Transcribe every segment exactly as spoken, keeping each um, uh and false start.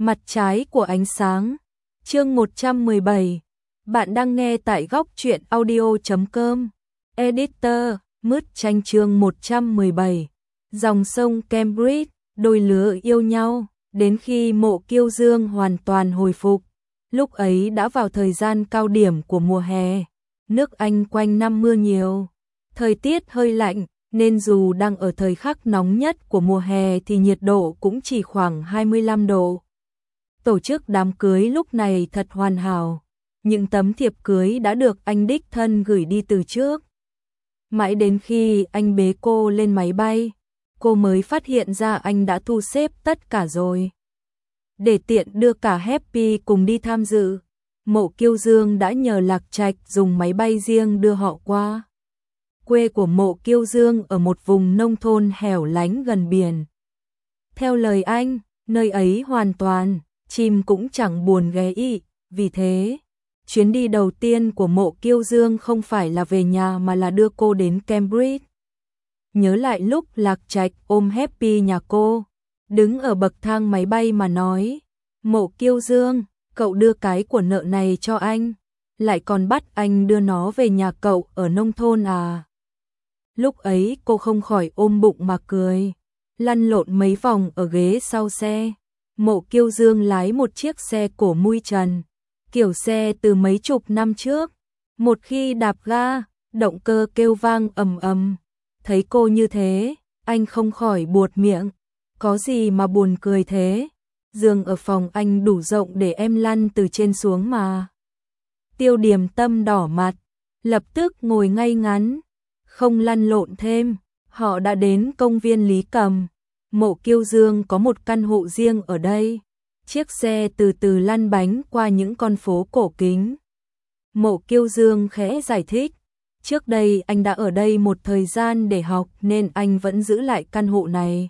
Mặt trái của ánh sáng. Chương một trăm mười bảy. Bạn đang nghe tại góc truyện audio chấm com. Editor, Mứt Tranh chương một trăm mười bảy. Dòng sông Cambridge, đôi lứa yêu nhau, đến khi Mộ Kiêu Dương hoàn toàn hồi phục. Lúc ấy đã vào thời gian cao điểm của mùa hè. Nước Anh quanh năm mưa nhiều. Thời tiết hơi lạnh, nên dù đang ở thời khắc nóng nhất của mùa hè thì nhiệt độ cũng chỉ khoảng hai mươi lăm độ. Tổ chức đám cưới lúc này thật hoàn hảo. Những tấm thiệp cưới đã được anh đích thân gửi đi từ trước. Mãi đến khi anh bế cô lên máy bay, cô mới phát hiện ra anh đã thu xếp tất cả rồi. Để tiện đưa cả Happy cùng đi tham dự, Mộ Kiêu Dương đã nhờ Lạc Trạch dùng máy bay riêng đưa họ qua. Quê của Mộ Kiêu Dương ở một vùng nông thôn hẻo lánh gần biển. Theo lời anh, nơi ấy hoàn toàn, chim cũng chẳng buồn ghé ị, vì thế, chuyến đi đầu tiên của Mộ Kiêu Dương không phải là về nhà mà là đưa cô đến Cambridge. Nhớ lại lúc Lạc Trạch ôm Happy nhà cô, đứng ở bậc thang máy bay mà nói, Mộ Kiêu Dương, cậu đưa cái của nợ này cho anh, lại còn bắt anh đưa nó về nhà cậu ở nông thôn à. Lúc ấy cô không khỏi ôm bụng mà cười, lăn lộn mấy vòng ở ghế sau xe. Mộ Kiêu Dương lái một chiếc xe cổ mui trần, kiểu xe từ mấy chục năm trước. Một khi đạp ga, động cơ kêu vang ầm ầm. Thấy cô như thế, anh không khỏi buột miệng. Có gì mà buồn cười thế? Giường ở phòng anh đủ rộng để em lăn từ trên xuống mà. Tiêu Điềm Tâm đỏ mặt, lập tức ngồi ngay ngắn, không lăn lộn thêm. Họ đã đến công viên Lý Cầm. Mộ Kiêu Dương có một căn hộ riêng ở đây. Chiếc xe từ từ lăn bánh qua những con phố cổ kính. Mộ Kiêu Dương khẽ giải thích, trước đây anh đã ở đây một thời gian để học nên anh vẫn giữ lại căn hộ này.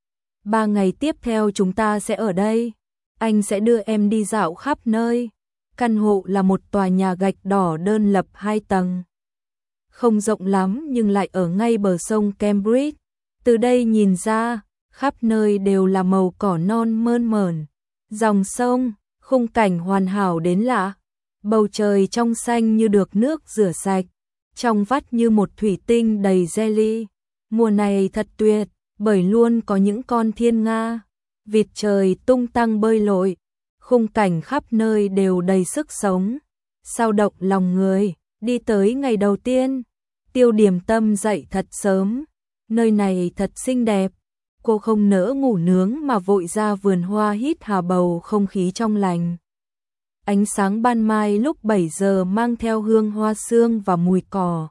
Ba ngày tiếp theo chúng ta sẽ ở đây. Anh sẽ đưa em đi dạo khắp nơi. Căn hộ là một tòa nhà gạch đỏ đơn lập hai tầng. Không rộng lắm nhưng lại ở ngay bờ sông Cambridge. Từ đây nhìn ra, khắp nơi đều là màu cỏ non mơn mởn. Dòng sông, khung cảnh hoàn hảo đến lạ. Bầu trời trong xanh như được nước rửa sạch, trong vắt như một thủy tinh đầy jelly. Mùa này thật tuyệt, bởi luôn có những con thiên nga, vịt trời tung tăng bơi lội. Khung cảnh khắp nơi đều đầy sức sống, sao động lòng người. Đi tới ngày đầu tiên, Tiêu Điềm Tâm dậy thật sớm. Nơi này thật xinh đẹp. Cô không nỡ ngủ nướng mà vội ra vườn hoa hít hà bầu không khí trong lành. Ánh sáng ban mai lúc bảy giờ mang theo hương hoa sương và mùi cỏ.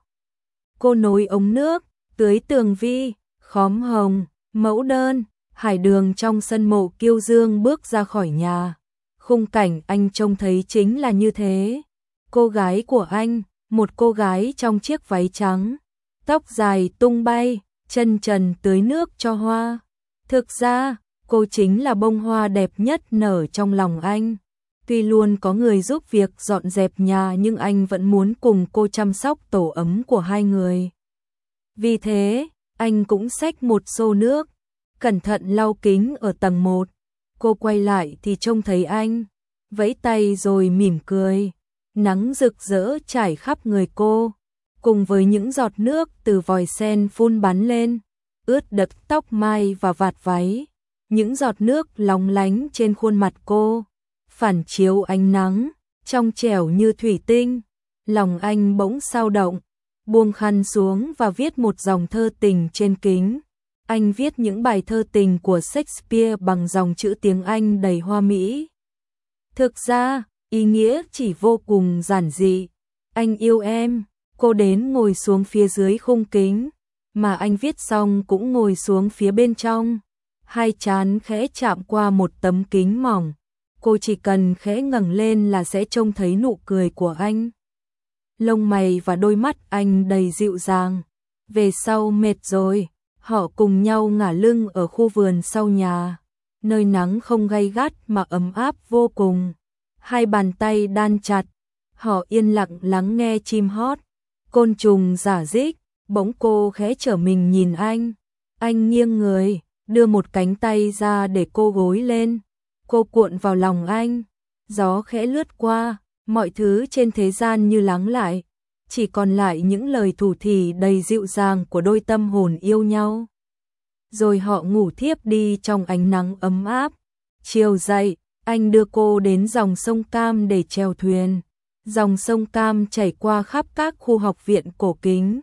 Cô nối ống nước, tưới tường vi, khóm hồng, mẫu đơn, hải đường trong sân. Mộ Kiêu Dương bước ra khỏi nhà. Khung cảnh anh trông thấy chính là như thế. Cô gái của anh, một cô gái trong chiếc váy trắng, tóc dài tung bay, chân trần tưới nước cho hoa. Thực ra, cô chính là bông hoa đẹp nhất nở trong lòng anh. Tuy luôn có người giúp việc dọn dẹp nhà nhưng anh vẫn muốn cùng cô chăm sóc tổ ấm của hai người. Vì thế, anh cũng xách một xô nước, cẩn thận lau kính ở tầng một. Cô quay lại thì trông thấy anh, vẫy tay rồi mỉm cười. Nắng rực rỡ trải khắp người cô, cùng với những giọt nước từ vòi sen phun bắn lên, ướt đẫm tóc mai và vạt váy. Những giọt nước lóng lánh trên khuôn mặt cô, phản chiếu ánh nắng, trong trẻo như thủy tinh. Lòng anh bỗng xao động, buông khăn xuống và viết một dòng thơ tình trên kính. Anh viết những bài thơ tình của Shakespeare bằng dòng chữ tiếng Anh đầy hoa mỹ. Thực ra, ý nghĩa chỉ vô cùng giản dị. Anh yêu em. Cô đến ngồi xuống phía dưới khung kính, mà anh viết xong cũng ngồi xuống phía bên trong. Hai trán khẽ chạm qua một tấm kính mỏng. Cô chỉ cần khẽ ngẩng lên là sẽ trông thấy nụ cười của anh. Lông mày và đôi mắt anh đầy dịu dàng. Về sau mệt rồi, họ cùng nhau ngả lưng ở khu vườn sau nhà, nơi nắng không gay gắt mà ấm áp vô cùng. Hai bàn tay đan chặt, họ yên lặng lắng nghe chim hót, côn trùng rả rích. Bỗng cô khẽ trở mình nhìn anh. Anh nghiêng người, đưa một cánh tay ra để cô gối lên. Cô cuộn vào lòng anh, gió khẽ lướt qua, mọi thứ trên thế gian như lắng lại, chỉ còn lại những lời thủ thỉ đầy dịu dàng của đôi tâm hồn yêu nhau. Rồi họ ngủ thiếp đi trong ánh nắng ấm áp. Chiều dậy, anh đưa cô đến dòng sông Cam để chèo thuyền. Dòng sông Cam chảy qua khắp các khu học viện cổ kính,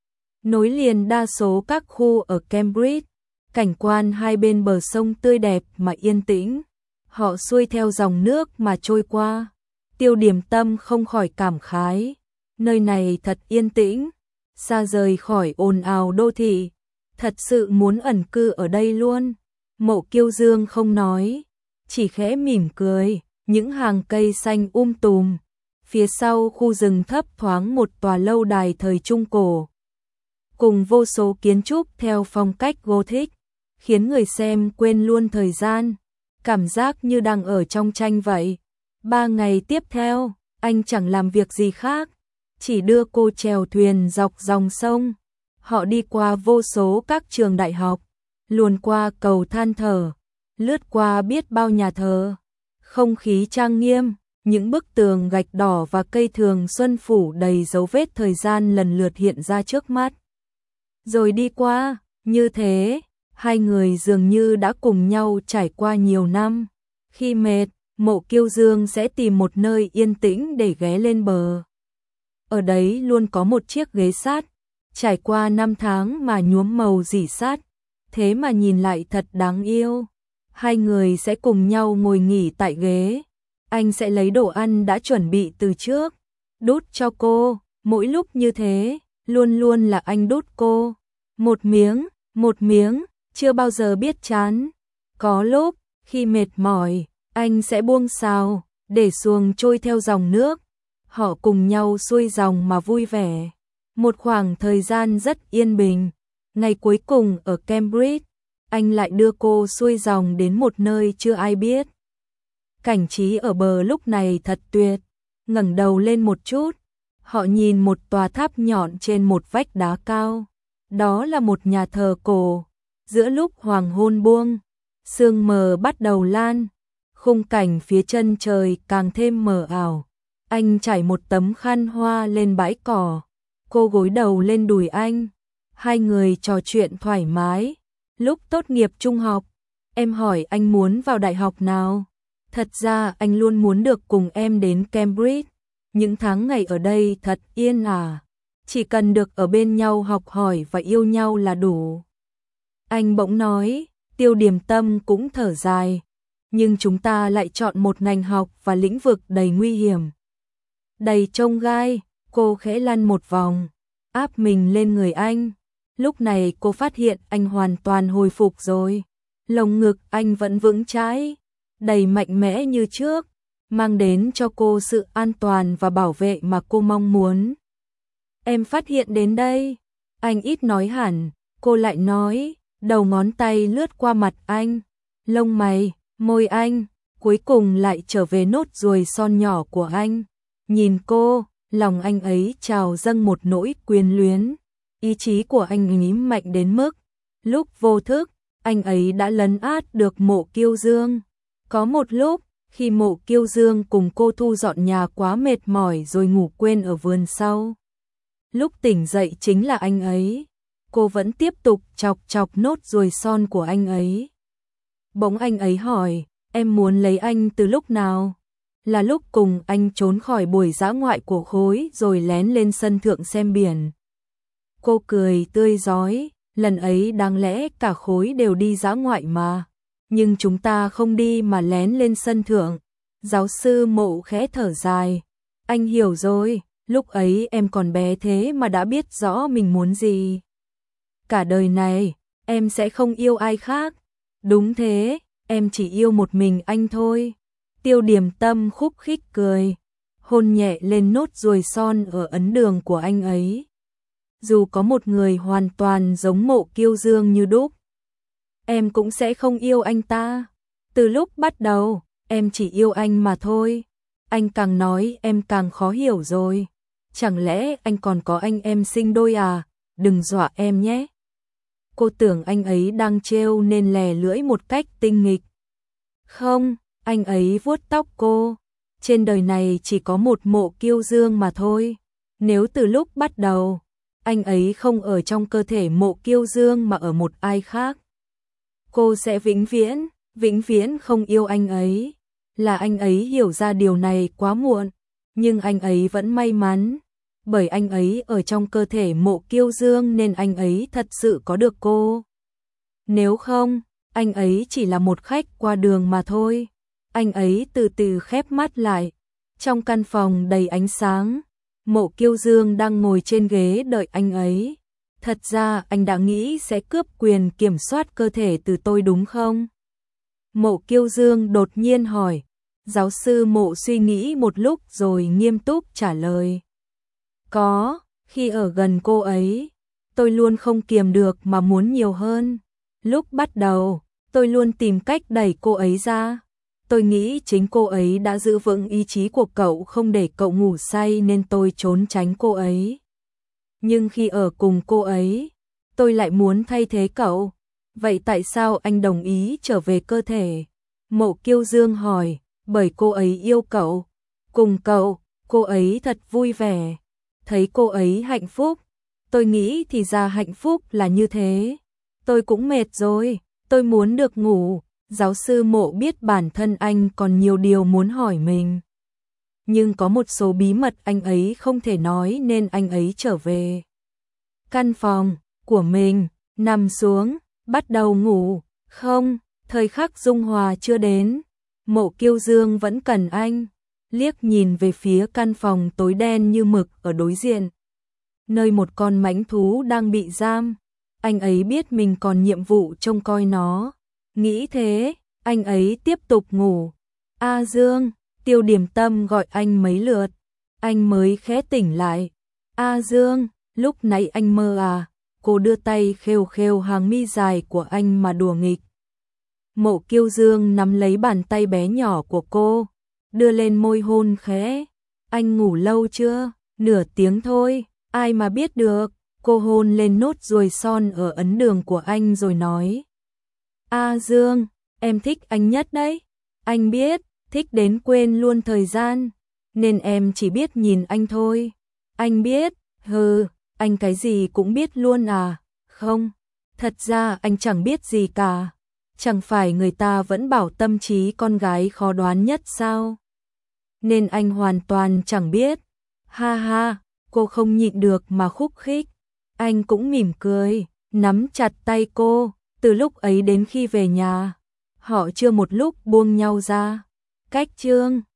nối liền đa số các khu ở Cambridge. Cảnh quan hai bên bờ sông tươi đẹp mà yên tĩnh. Họ xuôi theo dòng nước mà trôi qua. Tiêu Điềm Tâm không khỏi cảm khái. Nơi này thật yên tĩnh, xa rời khỏi ồn ào đô thị. Thật sự muốn ẩn cư ở đây luôn. Mộ Kiêu Dương không nói, chỉ khẽ mỉm cười. Những hàng cây xanh um tùm. Phía sau khu rừng thấp thoáng một tòa lâu đài thời Trung Cổ, cùng vô số kiến trúc theo phong cách Gothic, khiến người xem quên luôn thời gian, cảm giác như đang ở trong tranh vậy. Ba ngày tiếp theo, anh chẳng làm việc gì khác, chỉ đưa cô chèo thuyền dọc dòng sông. Họ đi qua vô số các trường đại học, luồn qua cầu than thở, lướt qua biết bao nhà thờ. Không khí trang nghiêm, những bức tường gạch đỏ và cây thường xuân phủ đầy dấu vết thời gian lần lượt hiện ra trước mắt. Rồi đi qua, như thế, hai người dường như đã cùng nhau trải qua nhiều năm. Khi mệt, Mộ Kiêu Dương sẽ tìm một nơi yên tĩnh để ghé lên bờ. Ở đấy luôn có một chiếc ghế sắt, trải qua năm tháng mà nhuốm màu rỉ sắt, thế mà nhìn lại thật đáng yêu. Hai người sẽ cùng nhau ngồi nghỉ tại ghế. Anh sẽ lấy đồ ăn đã chuẩn bị từ trước, đút cho cô. Mỗi lúc như thế, luôn luôn là anh đút cô. Một miếng, một miếng, chưa bao giờ biết chán. Có lúc, khi mệt mỏi, anh sẽ buông xào, để xuồng trôi theo dòng nước. Họ cùng nhau xuôi dòng mà vui vẻ. Một khoảng thời gian rất yên bình. Ngày cuối cùng ở Cambridge, anh lại đưa cô xuôi dòng đến một nơi chưa ai biết. Cảnh trí ở bờ lúc này thật tuyệt. Ngẩng đầu lên một chút, họ nhìn một tòa tháp nhọn trên một vách đá cao. Đó là một nhà thờ cổ. Giữa lúc hoàng hôn buông, sương mờ bắt đầu lan, khung cảnh phía chân trời càng thêm mờ ảo. Anh trải một tấm khăn hoa lên bãi cỏ, cô gối đầu lên đùi anh. Hai người trò chuyện thoải mái. Lúc tốt nghiệp trung học, em hỏi anh muốn vào đại học nào. Thật ra anh luôn muốn được cùng em đến Cambridge. Những tháng ngày ở đây thật yên ả. Chỉ cần được ở bên nhau học hỏi và yêu nhau là đủ. Anh bỗng nói. Tiêu Điềm Tâm cũng thở dài. Nhưng chúng ta lại chọn một ngành học và lĩnh vực đầy nguy hiểm, đầy chông gai. Cô khẽ lăn một vòng, áp mình lên người anh. Lúc này cô phát hiện anh hoàn toàn hồi phục rồi. Lồng ngực anh vẫn vững chãi, đầy mạnh mẽ như trước, mang đến cho cô sự an toàn và bảo vệ mà cô mong muốn. Em phát hiện đến đây. Anh ít nói hẳn, cô lại nói. Đầu ngón tay lướt qua mặt anh, lông mày, môi anh, cuối cùng lại trở về nốt ruồi son nhỏ của anh. Nhìn cô, lòng anh ấy trào dâng một nỗi quyến luyến. Ý chí của anh ấy mạnh đến mức, lúc vô thức, anh ấy đã lấn át được Mộ Kiêu Dương. Có một lúc, khi Mộ Kiêu Dương cùng cô thu dọn nhà quá mệt mỏi rồi ngủ quên ở vườn sau. Lúc tỉnh dậy chính là anh ấy. Cô vẫn tiếp tục chọc chọc nốt ruồi son của anh ấy. Bỗng anh ấy hỏi, em muốn lấy anh từ lúc nào? Là lúc cùng anh trốn khỏi buổi dã ngoại của khối rồi lén lên sân thượng xem biển. Cô cười tươi rói, lần ấy đáng lẽ cả khối đều đi dã ngoại mà. Nhưng chúng ta không đi mà lén lên sân thượng. Giáo sư Mộ khẽ thở dài. Anh hiểu rồi, lúc ấy em còn bé thế mà đã biết rõ mình muốn gì. Cả đời này, em sẽ không yêu ai khác. Đúng thế, em chỉ yêu một mình anh thôi. Tiêu Điềm Tâm khúc khích cười, hôn nhẹ lên nốt ruồi son ở ấn đường của anh ấy. Dù có một người hoàn toàn giống Mộ Kiêu Dương như đúc, em cũng sẽ không yêu anh ta. Từ lúc bắt đầu, em chỉ yêu anh mà thôi. Anh càng nói em càng khó hiểu rồi. Chẳng lẽ anh còn có anh em sinh đôi à? Đừng dọa em nhé. Cô tưởng anh ấy đang trêu nên lè lưỡi một cách tinh nghịch. Không, Anh ấy vuốt tóc cô. Trên đời này chỉ có một Mộ Kiêu Dương mà thôi. Nếu từ lúc bắt đầu, anh ấy không ở trong cơ thể Mộ Kiêu Dương mà ở một ai khác, cô sẽ vĩnh viễn, vĩnh viễn không yêu anh ấy. Là anh ấy hiểu ra điều này quá muộn, nhưng anh ấy vẫn may mắn, bởi anh ấy ở trong cơ thể Mộ Kiêu Dương nên anh ấy thật sự có được cô. Nếu không, anh ấy chỉ là một khách qua đường mà thôi. Anh ấy từ từ khép mắt lại. Trong căn phòng đầy ánh sáng, Mộ Kiêu Dương đang ngồi trên ghế đợi anh ấy. Thật ra anh đã nghĩ sẽ cướp quyền kiểm soát cơ thể từ tôi đúng không? Mộ Kiêu Dương đột nhiên hỏi. Giáo sư Mộ suy nghĩ một lúc rồi nghiêm túc trả lời. Có, khi ở gần cô ấy, tôi luôn không kiềm được mà muốn nhiều hơn. Lúc bắt đầu, tôi luôn tìm cách đẩy cô ấy ra. Tôi nghĩ chính cô ấy đã giữ vững ý chí của cậu không để cậu ngủ say nên tôi trốn tránh cô ấy. Nhưng khi ở cùng cô ấy, tôi lại muốn thay thế cậu. Vậy tại sao anh đồng ý trở về cơ thể? Mộ Kiêu Dương hỏi, bởi cô ấy yêu cậu. Cùng cậu, cô ấy thật vui vẻ. Thấy cô ấy hạnh phúc. Tôi nghĩ thì ra hạnh phúc là như thế. Tôi cũng mệt rồi, tôi muốn được ngủ. Giáo sư Mộ biết bản thân anh còn nhiều điều muốn hỏi mình. Nhưng có một số bí mật anh ấy không thể nói nên anh ấy trở về căn phòng của mình, nằm xuống, bắt đầu ngủ. Không, thời khắc dung hòa chưa đến. Mộ Kiêu Dương vẫn cần anh. Liếc nhìn về phía căn phòng tối đen như mực ở đối diện, nơi một con mãnh thú đang bị giam. Anh ấy biết mình còn nhiệm vụ trông coi nó. Nghĩ thế, anh ấy tiếp tục ngủ. A Dương, Tiêu Điểm Tâm gọi anh mấy lượt, anh mới khẽ tỉnh lại. A Dương, lúc nãy anh mơ à? Cô đưa tay khêu khêu hàng mi dài của anh mà đùa nghịch. Mộ Kiêu Dương nắm lấy bàn tay bé nhỏ của cô, đưa lên môi hôn khẽ. Anh ngủ lâu chưa? Nửa tiếng thôi, ai mà biết được. Cô hôn lên nốt ruồi son ở ấn đường của anh rồi nói. A Dương, em thích anh nhất đấy. Anh biết, thích đến quên luôn thời gian, nên em chỉ biết nhìn anh thôi. Anh biết, hừ, anh cái gì cũng biết luôn à? Không, thật ra anh chẳng biết gì cả. Chẳng phải người ta vẫn bảo tâm trí con gái khó đoán nhất sao? Nên anh hoàn toàn chẳng biết. Ha ha, cô không nhịn được mà khúc khích. Anh cũng mỉm cười, nắm chặt tay cô. Từ lúc ấy đến khi về nhà, họ chưa một lúc buông nhau ra. Cách chương